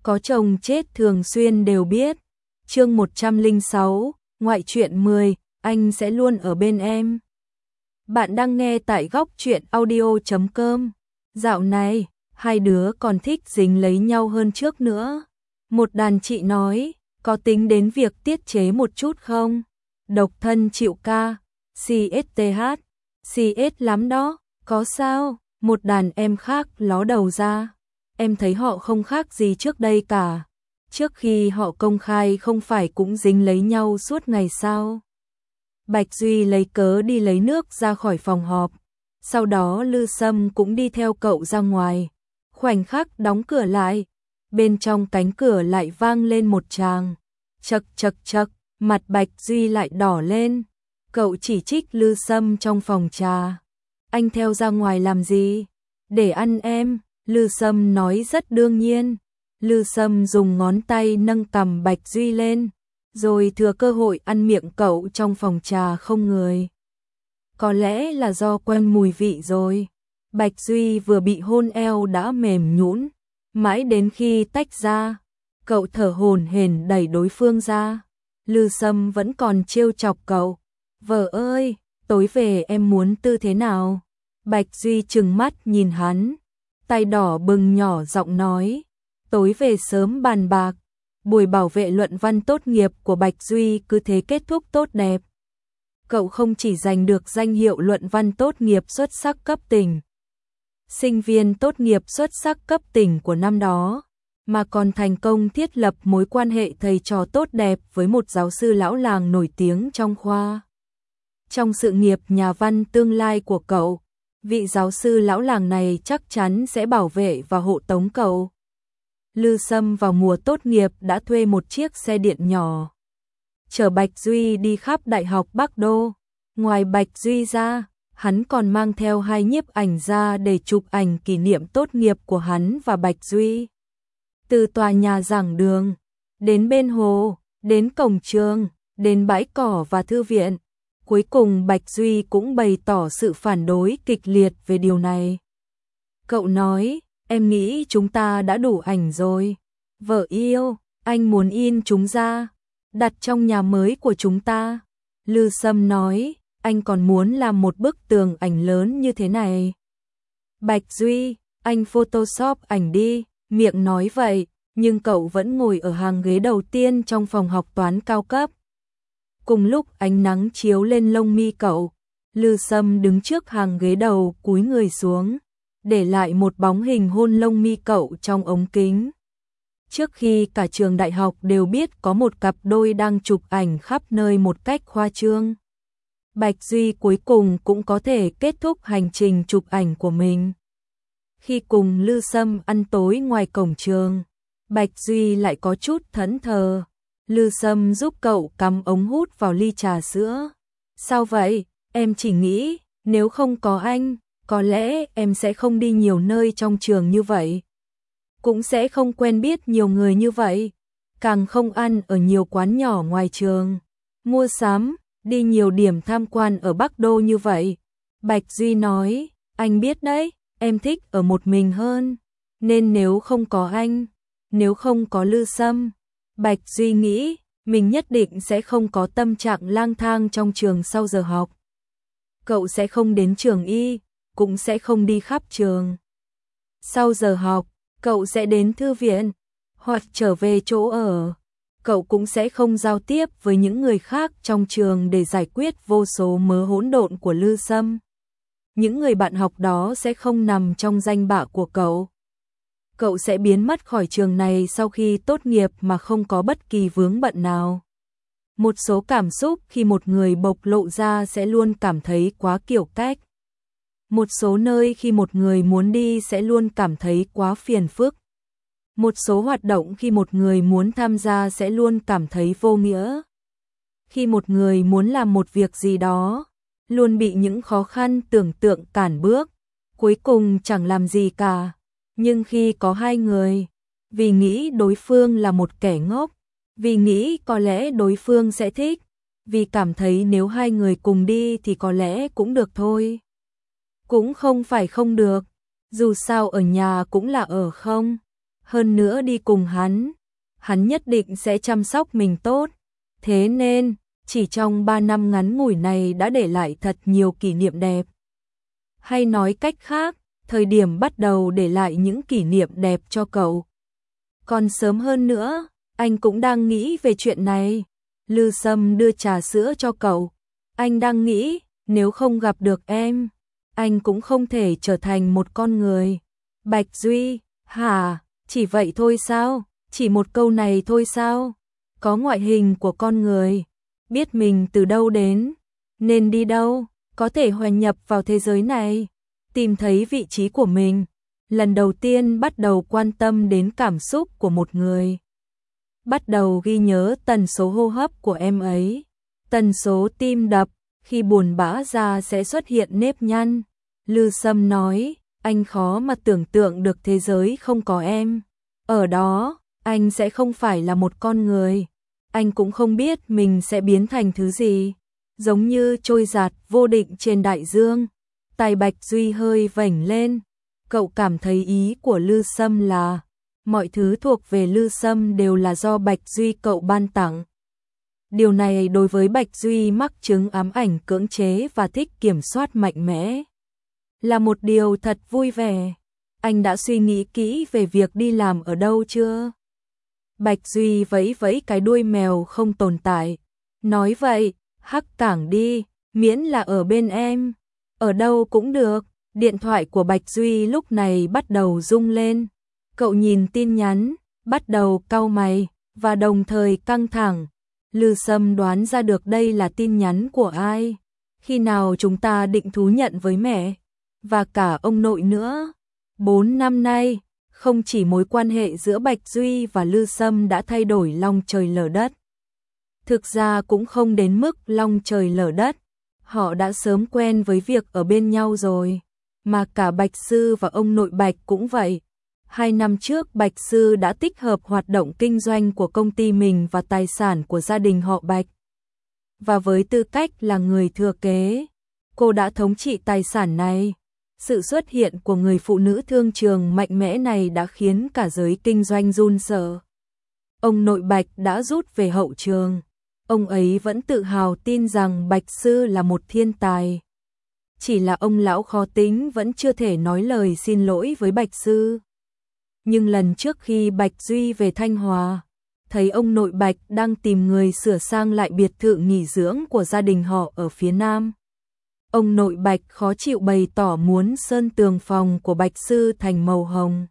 có chồng chết thường xuyên đều biết. Chương 106, ngoại truyện 10, anh sẽ luôn ở bên em. Bạn đang nghe tại góc truyện audio.com. Dạo này, hai đứa còn thích dính lấy nhau hơn trước nữa. Một đàn chị nói, có tính đến việc tiết chế một chút không? Độc thân chịu ca, CSTH, CS lắm đó, có sao? Một đàn em khác ló đầu ra. Em thấy họ không khác gì trước đây cả. Trước khi họ công khai không phải cũng dính lấy nhau suốt ngày sao? Bạch Duy lấy cớ đi lấy nước ra khỏi phòng họp. Sau đó Lư Sâm cũng đi theo cậu ra ngoài. Khoảnh khắc đóng cửa lại. Bên trong cánh cửa lại vang lên một tràng. Chậc chậc chậc, mặt Bạch Duy lại đỏ lên. Cậu chỉ trích Lư Sâm trong phòng trà. Anh theo ra ngoài làm gì? Để ăn em, Lư Sâm nói rất đương nhiên. Lư Sâm dùng ngón tay nâng cằm Bạch Duy lên, rồi thừa cơ hội ăn miệng cậu trong phòng trà không người. Có lẽ là do quen mùi vị rồi. Bạch Duy vừa bị hôn eo đã mềm nhũn, mãi đến khi tách ra, cậu thở hổn hển đẩy đối phương ra. Lư Sâm vẫn còn trêu chọc cậu. Vợ ơi, tối về em muốn tư thế nào? Bạch Duy trừng mắt nhìn hắn, tay đỏ bừng nhỏ giọng nói. Tối về sớm bàn bạc. Buổi bảo vệ luận văn tốt nghiệp của Bạch Duy cứ thế kết thúc tốt đẹp. Cậu không chỉ giành được danh hiệu luận văn tốt nghiệp xuất sắc cấp tỉnh, sinh viên tốt nghiệp xuất sắc cấp tỉnh của năm đó, mà còn thành công thiết lập mối quan hệ thầy trò tốt đẹp với một giáo sư lão làng nổi tiếng trong khoa. Trong sự nghiệp nhà văn tương lai của cậu, vị giáo sư lão làng này chắc chắn sẽ bảo vệ và hộ tống cậu. Lư Sâm vào mùa tốt nghiệp đã thuê một chiếc xe điện nhỏ, chở Bạch Duy đi khắp Đại học Bắc Đô. Ngoài Bạch Duy ra, hắn còn mang theo hai nhiếp ảnh ra để chụp ảnh kỷ niệm tốt nghiệp của hắn và Bạch Duy. Từ tòa nhà giảng đường, đến bên hồ, đến cổng trường, đến bãi cỏ và thư viện. Cuối cùng Bạch Duy cũng bày tỏ sự phản đối kịch liệt về điều này. Cậu nói, em nghĩ chúng ta đã đủ ảnh rồi. Vợ yêu, anh muốn in chúng ra, đặt trong nhà mới của chúng ta. Lư Sâm nói, anh còn muốn làm một bức tường ảnh lớn như thế này. Bạch Duy, anh Photoshop ảnh đi, miệng nói vậy, nhưng cậu vẫn ngồi ở hàng ghế đầu tiên trong phòng học toán cao cấp. Cùng lúc ánh nắng chiếu lên lông mi cậu, Lư Sâm đứng trước hàng ghế đầu cúi người xuống, để lại một bóng hình hôn lông mi cậu trong ống kính. Trước khi cả trường đại học đều biết có một cặp đôi đang chụp ảnh khắp nơi một cách khoa trương, Bạch Duy cuối cùng cũng có thể kết thúc hành trình chụp ảnh của mình. Khi cùng Lư Sâm ăn tối ngoài cổng trường, Bạch Duy lại có chút thẫn thờ. Lư Sâm giúp cậu cắm ống hút vào ly trà sữa. Sao vậy? Em chỉ nghĩ, nếu không có anh, có lẽ em sẽ không đi nhiều nơi trong trường như vậy. Cũng sẽ không quen biết nhiều người như vậy. Càng không ăn ở nhiều quán nhỏ ngoài trường. Mua sắm, đi nhiều điểm tham quan ở Bắc Đô như vậy. Bạch Duy nói, anh biết đấy, em thích ở một mình hơn. Nên nếu không có anh, nếu không có Lư Sâm, Bạch Duy nghĩ, mình nhất định sẽ không có tâm trạng lang thang trong trường sau giờ học. Cậu sẽ không đến trường y, cũng sẽ không đi khắp trường. Sau giờ học, cậu sẽ đến thư viện, hoặc trở về chỗ ở. Cậu cũng sẽ không giao tiếp với những người khác trong trường để giải quyết vô số mớ hỗn độn của Lư Sâm. Những người bạn học đó sẽ không nằm trong danh bạ của cậu. Cậu sẽ biến mất khỏi trường này sau khi tốt nghiệp mà không có bất kỳ vướng bận nào. Một số cảm xúc khi một người bộc lộ ra sẽ luôn cảm thấy quá kiểu cách. Một số nơi khi một người muốn đi sẽ luôn cảm thấy quá phiền phức. Một số hoạt động khi một người muốn tham gia sẽ luôn cảm thấy vô nghĩa. Khi một người muốn làm một việc gì đó, luôn bị những khó khăn tưởng tượng cản bước, cuối cùng chẳng làm gì cả. Nhưng khi có hai người, vì nghĩ đối phương là một kẻ ngốc, vì nghĩ có lẽ đối phương sẽ thích, vì cảm thấy nếu hai người cùng đi thì có lẽ cũng được thôi. Cũng không phải không được, dù sao ở nhà cũng là ở không. hơn nữa đi cùng hắn nhất định sẽ chăm sóc mình tốt. Thế nên, chỉ trong 3 năm ngắn ngủi này đã để lại thật nhiều kỷ niệm đẹp. Hay nói cách khác, thời điểm bắt đầu để lại những kỷ niệm đẹp cho cậu. Còn sớm hơn nữa, anh cũng đang nghĩ về chuyện này. Lư Sâm đưa trà sữa cho cậu. Anh đang nghĩ, nếu không gặp được em, anh cũng không thể trở thành một con người. Bạch Duy, hả? Chỉ vậy thôi sao? Chỉ một câu này thôi sao? Có ngoại hình của con người, biết mình từ đâu đến, nên đi đâu, có thể hòa nhập vào thế giới này, tìm thấy vị trí của mình. Lần đầu tiên bắt đầu quan tâm đến cảm xúc của một người. Bắt đầu ghi nhớ tần số hô hấp của em ấy, tần số tim đập, khi buồn bã ra sẽ xuất hiện nếp nhăn. Lư Sâm nói, anh khó mà tưởng tượng được thế giới không có em. Ở đó, anh sẽ không phải là một con người. Anh cũng không biết mình sẽ biến thành thứ gì. Giống như trôi giạt vô định trên đại dương. Tai Bạch Duy hơi vểnh lên. Cậu cảm thấy ý của Lư Sâm là mọi thứ thuộc về Lư Sâm đều là do Bạch Duy cậu ban tặng. Điều này đối với Bạch Duy mắc chứng ám ảnh cưỡng chế và thích kiểm soát mạnh mẽ là một điều thật vui vẻ. Anh đã suy nghĩ kỹ về việc đi làm ở đâu chưa? Bạch Duy vẫy vẫy cái đuôi mèo không tồn tại. Nói vậy, Hắc Cảng đi, miễn là ở bên em. Ở đâu cũng được. Điện thoại của Bạch Duy lúc này bắt đầu rung lên. Cậu nhìn tin nhắn, bắt đầu cau mày, và đồng thời căng thẳng. Lư Sâm đoán ra được đây là tin nhắn của ai. Khi nào chúng ta định thú nhận với mẹ, và cả ông nội nữa. 4 năm nay, không chỉ mối quan hệ giữa Bạch Duy và Lư Sâm đã thay đổi long trời lở đất. Thực ra cũng không đến mức long trời lở đất. Họ đã sớm quen với việc ở bên nhau rồi. Mà cả Bạch Sư và ông nội Bạch cũng vậy. 2 năm trước Bạch Sư đã tích hợp hoạt động kinh doanh của công ty mình và tài sản của gia đình họ Bạch. Và với tư cách là người thừa kế, cô đã thống trị tài sản này. Sự xuất hiện của người phụ nữ thương trường mạnh mẽ này đã khiến cả giới kinh doanh run sợ. Ông nội Bạch đã rút về hậu trường. Ông ấy vẫn tự hào tin rằng Bạch Sư là một thiên tài. Chỉ là ông lão khó tính vẫn chưa thể nói lời xin lỗi với Bạch Sư. Nhưng lần trước khi Bạch Duy về Thanh Hòa, thấy ông nội Bạch đang tìm người sửa sang lại biệt thự nghỉ dưỡng của gia đình họ ở phía Nam. Ông nội Bạch khó chịu bày tỏ muốn sơn tường phòng của Bạch Sư thành màu hồng.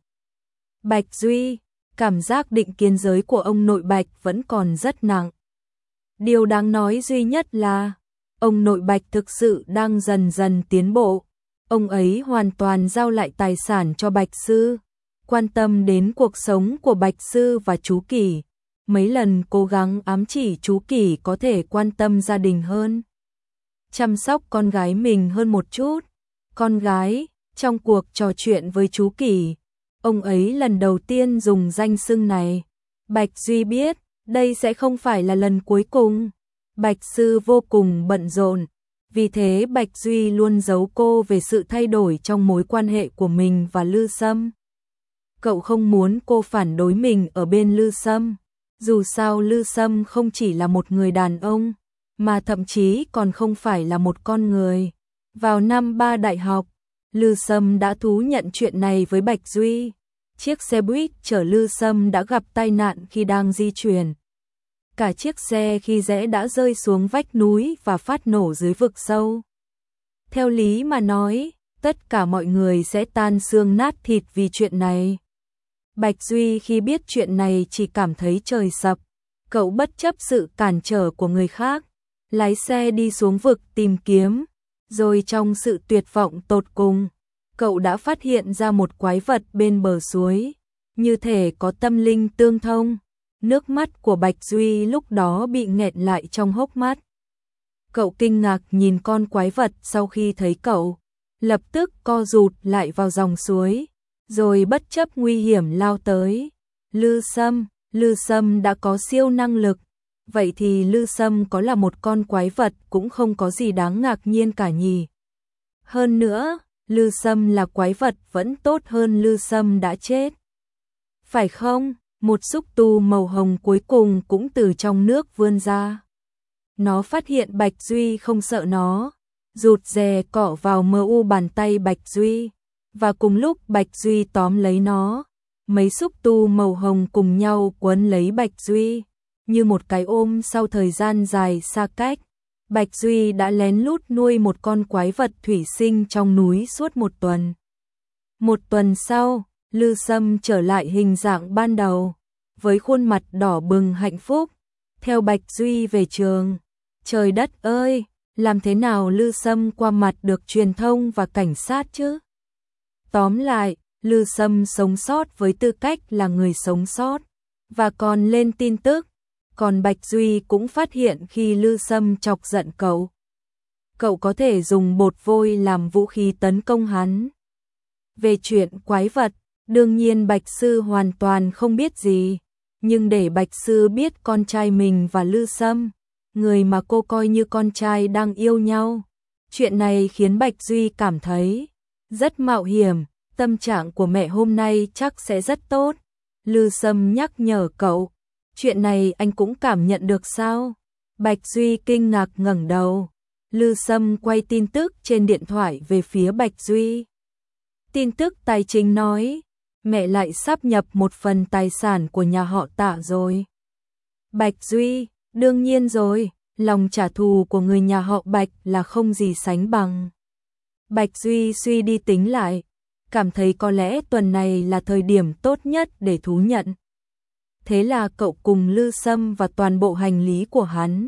Bạch Duy, cảm giác định kiến giới của ông nội Bạch vẫn còn rất nặng. Điều đáng nói duy nhất là, ông nội Bạch thực sự đang dần dần tiến bộ. Ông ấy hoàn toàn giao lại tài sản cho Bạch Sư, quan tâm đến cuộc sống của Bạch Sư và chú Kỳ. Mấy lần cố gắng ám chỉ chú Kỳ có thể quan tâm gia đình hơn, chăm sóc con gái mình hơn một chút. Con gái, trong cuộc trò chuyện với chú Kỳ, ông ấy lần đầu tiên dùng danh xưng này. Bạch Duy biết, đây sẽ không phải là lần cuối cùng. Bạch Sư vô cùng bận rộn, vì thế Bạch Duy luôn giấu cô về sự thay đổi trong mối quan hệ của mình và Lư Sâm. Cậu không muốn cô phản đối mình ở bên Lư Sâm. Dù sao Lư Sâm không chỉ là một người đàn ông, mà thậm chí còn không phải là một con người. Vào năm 3 đại học, Lư Sâm đã thú nhận chuyện này với Bạch Duy. Chiếc xe buýt chở Lư Sâm đã gặp tai nạn khi đang di chuyển. Cả chiếc xe khi rẽ đã rơi xuống vách núi và phát nổ dưới vực sâu. Theo lý mà nói, tất cả mọi người sẽ tan xương nát thịt vì chuyện này. Bạch Duy khi biết chuyện này chỉ cảm thấy trời sập. Cậu bất chấp sự cản trở của người khác, lái xe đi xuống vực tìm kiếm. Rồi trong sự tuyệt vọng tột cùng, cậu đã phát hiện ra một quái vật bên bờ suối, như thể có tâm linh tương thông. Nước mắt của Bạch Duy lúc đó bị nghẹn lại trong hốc mắt. Cậu kinh ngạc nhìn con quái vật sau khi thấy cậu, lập tức co rụt lại vào dòng suối, rồi bất chấp nguy hiểm lao tới. Lư Sâm đã có siêu năng lực, vậy thì Lư Sâm có là một con quái vật cũng không có gì đáng ngạc nhiên cả nhỉ. Hơn nữa, Lư Sâm là quái vật vẫn tốt hơn Lư Sâm đã chết. Phải không? Một xúc tu màu hồng cuối cùng cũng từ trong nước vươn ra. Nó phát hiện Bạch Duy không sợ nó, rụt rè cọ vào mờ u bàn tay Bạch Duy, và cùng lúc Bạch Duy tóm lấy nó, mấy xúc tu màu hồng cùng nhau quấn lấy Bạch Duy, như một cái ôm. Sau thời gian dài xa cách, Bạch Duy đã lén lút nuôi một con quái vật thủy sinh trong núi suốt một tuần. Một tuần sau, Lư Sâm trở lại hình dạng ban đầu, với khuôn mặt đỏ bừng hạnh phúc, theo Bạch Duy về trường. Trời đất ơi, làm thế nào Lư Sâm qua mặt được truyền thông và cảnh sát chứ? Tóm lại, Lư Sâm sống sót với tư cách là người sống sót, và còn lên tin tức. Còn Bạch Duy cũng phát hiện khi Lư Sâm chọc giận cậu, cậu có thể dùng bột vôi làm vũ khí tấn công hắn. Về chuyện quái vật, đương nhiên Bạch Sư hoàn toàn không biết gì, nhưng để Bạch Sư biết con trai mình và Lư Sâm, người mà cô coi như con trai đang yêu nhau, chuyện này khiến Bạch Duy cảm thấy rất mạo hiểm. Tâm trạng của mẹ hôm nay chắc sẽ rất tốt. Lư Sâm nhắc nhở cậu, chuyện này anh cũng cảm nhận được sao? Bạch Duy kinh ngạc ngẩng đầu. Lư Sâm quay tin tức trên điện thoại về phía Bạch Duy. Tin tức tài chính nói, mẹ lại sắp nhập một phần tài sản của nhà họ Tạ rồi. Bạch Duy, đương nhiên rồi, lòng trả thù của người nhà họ Bạch là không gì sánh bằng. Bạch Duy suy đi tính lại, cảm thấy có lẽ tuần này là thời điểm tốt nhất để thú nhận. Thế là cậu cùng Lư Sâm và toàn bộ hành lý của hắn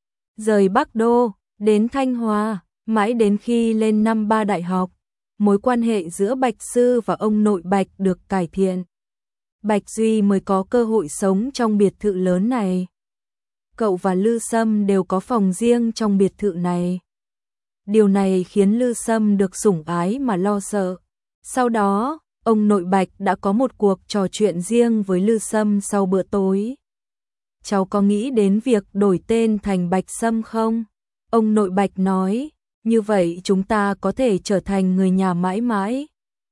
rời Bắc Đô, đến Thanh Hóa, mãi đến khi lên năm 3 đại học, mối quan hệ giữa Bạch Sư và ông nội Bạch được cải thiện. Bạch Duy mới có cơ hội sống trong biệt thự lớn này. Cậu và Lư Sâm đều có phòng riêng trong biệt thự này. Điều này khiến Lư Sâm được sủng ái mà lo sợ. Sau đó, ông nội Bạch đã có một cuộc trò chuyện riêng với Lư Sâm sau bữa tối. Cháu có nghĩ đến việc đổi tên thành Bạch Sâm không? Ông nội Bạch nói, như vậy chúng ta có thể trở thành người nhà mãi mãi.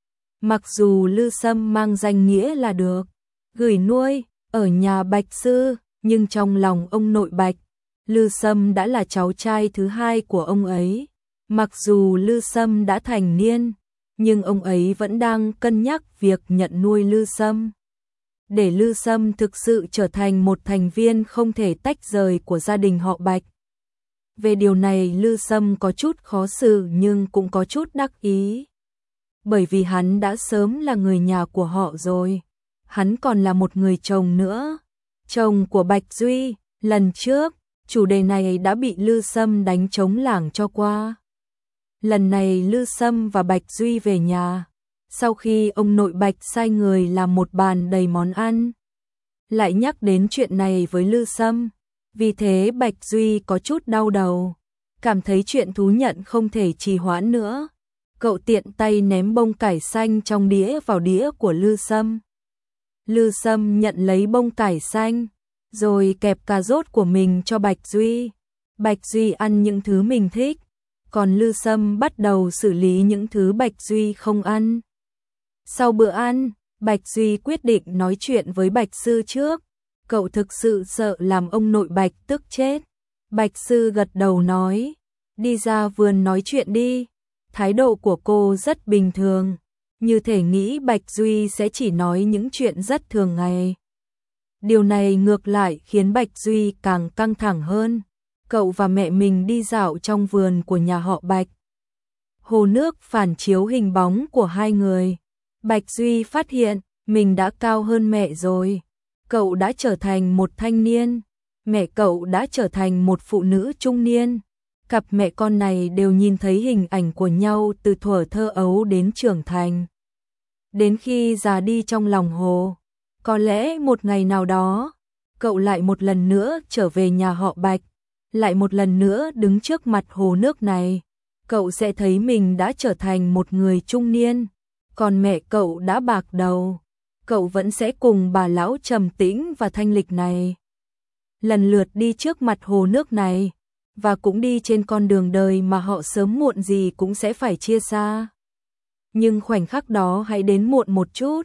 Mặc dù Lư Sâm mang danh nghĩa là được gửi nuôi ở nhà Bạch Sư, nhưng trong lòng ông nội Bạch, Lư Sâm đã là cháu trai thứ hai của ông ấy. Mặc dù Lư Sâm đã thành niên, nhưng ông ấy vẫn đang cân nhắc việc nhận nuôi Lư Sâm, để Lư Sâm thực sự trở thành một thành viên không thể tách rời của gia đình họ Bạch. Về điều này Lư Sâm có chút khó xử nhưng cũng có chút đắc ý. Bởi vì hắn đã sớm là người nhà của họ rồi. Hắn còn là một người chồng nữa. Chồng của Bạch Duy, lần trước, chủ đề này đã bị Lư Sâm đánh trống lảng cho qua. Lần này Lư Sâm và Bạch Duy về nhà, sau khi ông nội Bạch sai người làm một bàn đầy món ăn, lại nhắc đến chuyện này với Lư Sâm. Vì thế Bạch Duy có chút đau đầu, cảm thấy chuyện thú nhận không thể trì hoãn nữa. Cậu tiện tay ném bông cải xanh trong đĩa vào đĩa của Lư Sâm. Lư Sâm nhận lấy bông cải xanh, rồi kẹp cà rốt của mình cho Bạch Duy. Bạch Duy ăn những thứ mình thích, còn Lư Sâm bắt đầu xử lý những thứ Bạch Duy không ăn. Sau bữa ăn, Bạch Duy quyết định nói chuyện với Bạch Sư trước. Cậu thực sự sợ làm ông nội Bạch tức chết. Bạch Sư gật đầu nói, đi ra vườn nói chuyện đi. Thái độ của cô rất bình thường, như thể nghĩ Bạch Duy sẽ chỉ nói những chuyện rất thường ngày. Điều này ngược lại khiến Bạch Duy càng căng thẳng hơn. Cậu và mẹ mình đi dạo trong vườn của nhà họ Bạch. Hồ nước phản chiếu hình bóng của hai người. Bạch Duy phát hiện mình đã cao hơn mẹ rồi. Cậu đã trở thành một thanh niên. Mẹ cậu đã trở thành một phụ nữ trung niên. Cặp mẹ con này đều nhìn thấy hình ảnh của nhau từ thuở thơ ấu đến trưởng thành. Đến khi già đi trong lòng hồ. Có lẽ một ngày nào đó, cậu lại một lần nữa trở về nhà họ Bạch. Lại một lần nữa đứng trước mặt hồ nước này. Cậu sẽ thấy mình đã trở thành một người trung niên. Còn mẹ cậu đã bạc đầu. Cậu vẫn sẽ cùng bà lão trầm tĩnh và thanh lịch này lần lượt đi trước mặt hồ nước này, và cũng đi trên con đường đời mà họ sớm muộn gì cũng sẽ phải chia xa. Nhưng khoảnh khắc đó hãy đến muộn một chút,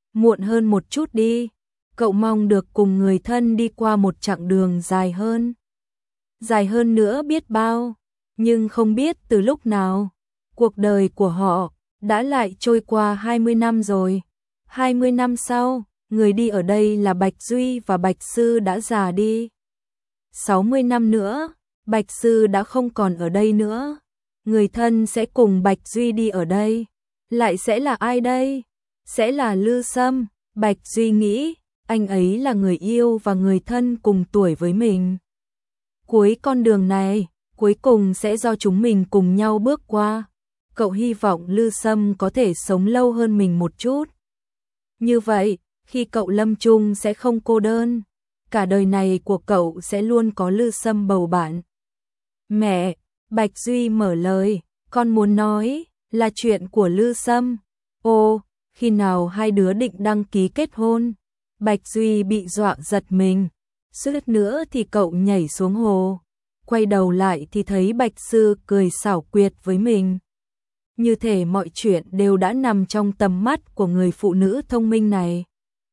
muộn hơn một chút đi. Cậu mong được cùng người thân đi qua một chặng đường dài hơn. Dài hơn nữa biết bao, nhưng không biết từ lúc nào, cuộc đời của họ đã lại trôi qua 20 năm rồi. 20 năm sau, người đi ở đây là Bạch Duy và Bạch Sư đã già đi. 60 năm nữa, Bạch Sư đã không còn ở đây nữa. Người thân sẽ cùng Bạch Duy đi ở đây. Lại sẽ là ai đây? Sẽ là Lư Sâm. Bạch Duy nghĩ, anh ấy là người yêu và người thân cùng tuổi với mình. Cuối con đường này, cuối cùng sẽ do chúng mình cùng nhau bước qua. Cậu hy vọng Lư Sâm có thể sống lâu hơn mình một chút. Như vậy, khi cậu lâm chung sẽ không cô đơn. Cả đời này của cậu sẽ luôn có Lư Sâm bầu bạn. Mẹ, Bạch Duy mở lời, con muốn nói là chuyện của Lư Sâm. Ô, khi nào hai đứa định đăng ký kết hôn? Bạch Duy bị dọa giật mình. Suýt nữa thì cậu nhảy xuống hồ. Quay đầu lại thì thấy Bạch Sư cười xảo quyệt với mình. Như thể mọi chuyện đều đã nằm trong tầm mắt của người phụ nữ thông minh này.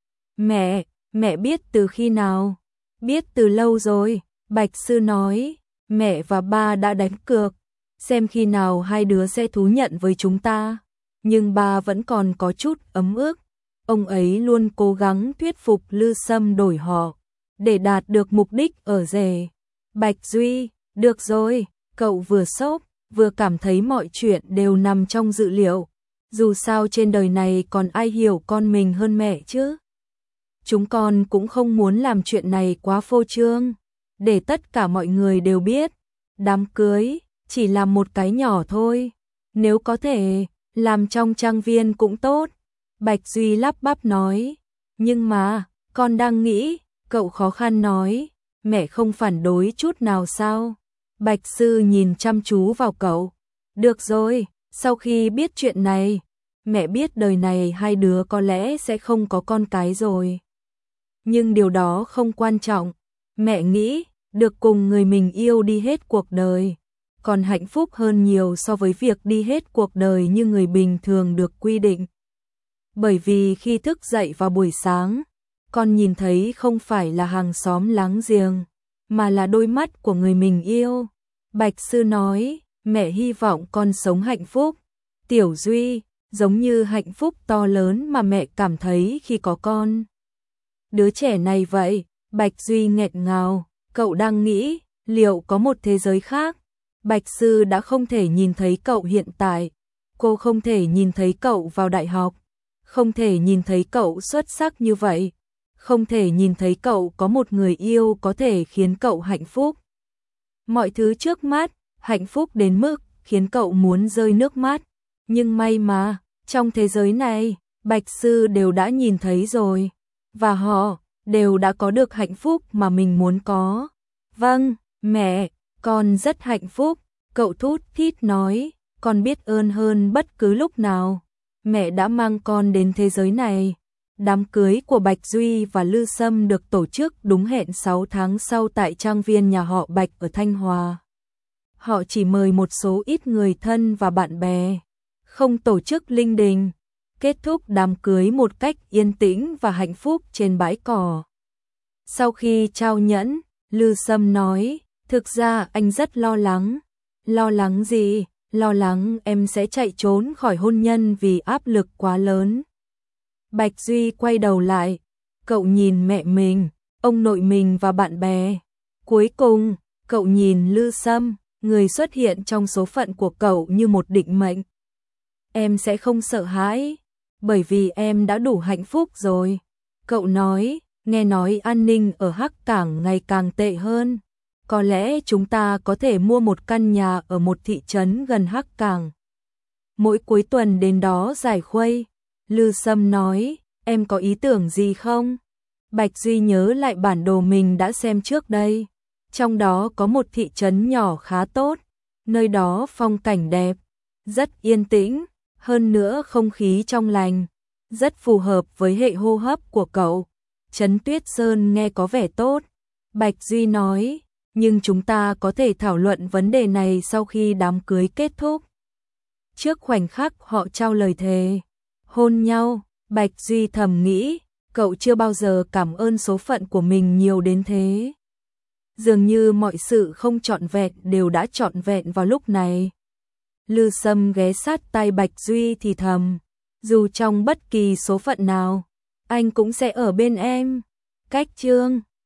Mẹ biết từ khi nào? Biết từ lâu rồi, Bạch Sư nói. Mẹ và ba đã đánh cược, xem khi nào hai đứa sẽ thú nhận với chúng ta. Nhưng ba vẫn còn có chút ấm ức. Ông ấy luôn cố gắng thuyết phục Lư Sâm đổi họ, để đạt được mục đích ở rể. Bạch Duy, được rồi, cậu vừa sốc, vừa cảm thấy mọi chuyện đều nằm trong dự liệu. Dù sao trên đời này còn ai hiểu con mình hơn mẹ chứ. Chúng con cũng không muốn làm chuyện này quá phô trương, để tất cả mọi người đều biết. Đám cưới chỉ là một cái nhỏ thôi, nếu có thể làm trong trang viên cũng tốt. Bạch Duy lắp bắp nói. Nhưng mà, con đang nghĩ, cậu khó khăn nói, mẹ không phản đối chút nào sao? Bạch Sư nhìn chăm chú vào cậu. Được rồi, sau khi biết chuyện này, mẹ biết đời này hai đứa có lẽ sẽ không có con cái rồi. Nhưng điều đó không quan trọng. Mẹ nghĩ, được cùng người mình yêu đi hết cuộc đời, còn hạnh phúc hơn nhiều so với việc đi hết cuộc đời như người bình thường được quy định. Bởi vì khi thức dậy vào buổi sáng, con nhìn thấy không phải là hàng xóm láng giềng, mà là đôi mắt của người mình yêu. Bạch Sư nói, mẹ hy vọng con sống hạnh phúc. Tiểu Duy, giống như hạnh phúc to lớn mà mẹ cảm thấy khi có con. Đứa trẻ này vậy. Bạch Duy nghẹn ngào, cậu đang nghĩ, liệu có một thế giới khác? Bạch Sư đã không thể nhìn thấy cậu hiện tại. Cô không thể nhìn thấy cậu vào đại học, không thể nhìn thấy cậu xuất sắc như vậy, không thể nhìn thấy cậu có một người yêu có thể khiến cậu hạnh phúc. Mọi thứ trước mắt, hạnh phúc đến mức khiến cậu muốn rơi nước mắt. Nhưng may mà, trong thế giới này, Bạch Sư đều đã nhìn thấy rồi. Và họ đều đã có được hạnh phúc mà mình muốn có. Vâng, mẹ, con rất hạnh phúc. Cậu thút thít nói, con biết ơn hơn bất cứ lúc nào. Mẹ đã mang con đến thế giới này. Đám cưới của Bạch Duy và Lư Sâm được tổ chức đúng hẹn 6 tháng sau tại trang viên nhà họ Bạch ở Thanh Hòa. Họ chỉ mời một số ít người thân và bạn bè, không tổ chức linh đình. Kết thúc đám cưới một cách yên tĩnh và hạnh phúc trên bãi cỏ. Sau khi trao nhẫn, Lư Sâm nói, thực ra anh rất lo lắng. Lo lắng gì? Lo lắng em sẽ chạy trốn khỏi hôn nhân vì áp lực quá lớn. Bạch Duy quay đầu lại, cậu nhìn mẹ mình, ông nội mình và bạn bè. Cuối cùng, cậu nhìn Lư Sâm, người xuất hiện trong số phận của cậu như một định mệnh. Em sẽ không sợ hãi, bởi vì em đã đủ hạnh phúc rồi. Cậu nói, nghe nói an ninh ở Hắc Cảng ngày càng tệ hơn. Có lẽ chúng ta có thể mua một căn nhà ở một thị trấn gần Hắc Cảng. Mỗi cuối tuần đến đó giải khuây. Lư Sâm nói, em có ý tưởng gì không? Bạch Duy nhớ lại bản đồ mình đã xem trước đây. Trong đó có một thị trấn nhỏ khá tốt. Nơi đó phong cảnh đẹp, rất yên tĩnh, hơn nữa không khí trong lành, rất phù hợp với hệ hô hấp của cậu. Trấn Tuyết Sơn nghe có vẻ tốt. Bạch Duy nói, nhưng chúng ta có thể thảo luận vấn đề này sau khi đám cưới kết thúc. Trước khoảnh khắc họ trao lời thề hôn nhau, Bạch Duy thầm nghĩ, cậu chưa bao giờ cảm ơn số phận của mình nhiều đến thế. Dường như mọi sự không trọn vẹn đều đã trọn vẹn vào lúc này. Lư Sâm ghé sát tai Bạch Duy thì thầm, dù trong bất kỳ số phận nào, anh cũng sẽ ở bên em. Cách chương